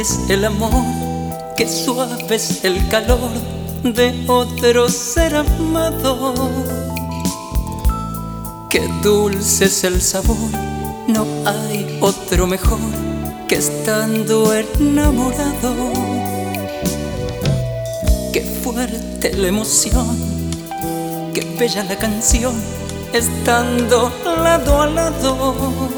es el amor, qué suave es el calor de otro ser amado. Qué dulce es el sabor, no hay otro mejor que estando enamorado. Qué fuerte la emoción, qué bella la canción, estando lado a lado.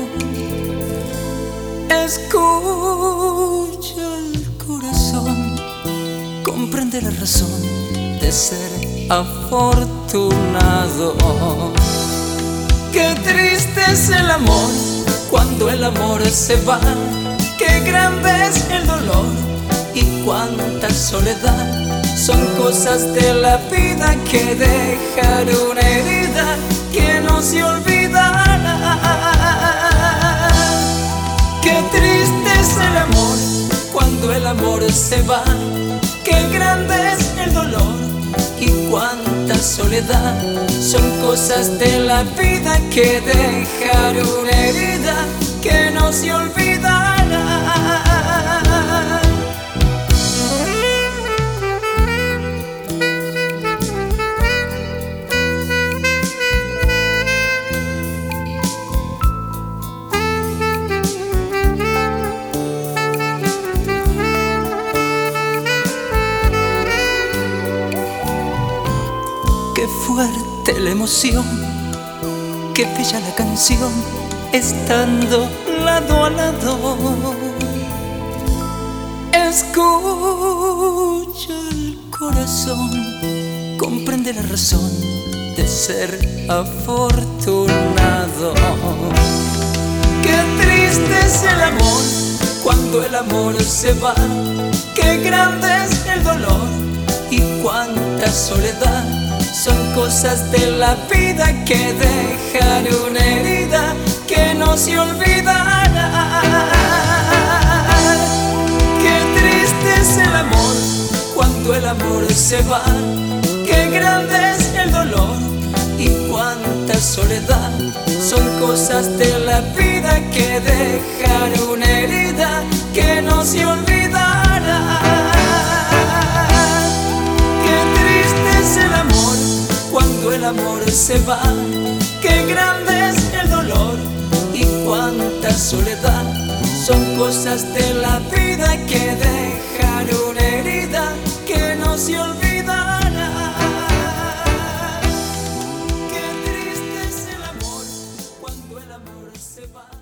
Escucha el corazón, comprende la razón de ser afortunado. Qué triste es el amor cuando el amor se va, qué grande es el dolor y cuánta soledad. Son cosas de la vida que dejan una herida que no se olvidará. Qué triste es el amor cuando el amor se va, qué grande es el dolor y cuánta soledad. Son cosas de la vida que dejan una herida que no se olvidará. Qué fuerte la emoción, qué bella la canción, estando lado a lado. Escucha el corazón, comprende la razón de ser afortunado. Qué triste es el amor cuando el amor se va, qué grande es el dolor y cuánta soledad. Son cosas de la vida que dejan una herida que no se olvidará. Qué triste es el amor cuando el amor se va, qué grande es el dolor y cuánta soledad. Son cosas de la vida que dejan una herida que no se olvidará. Cuando el amor se va, qué grande es el dolor y cuánta soledad. Son cosas de la vida que dejan una herida que no se olvidará. Qué triste es el amor cuando el amor se va.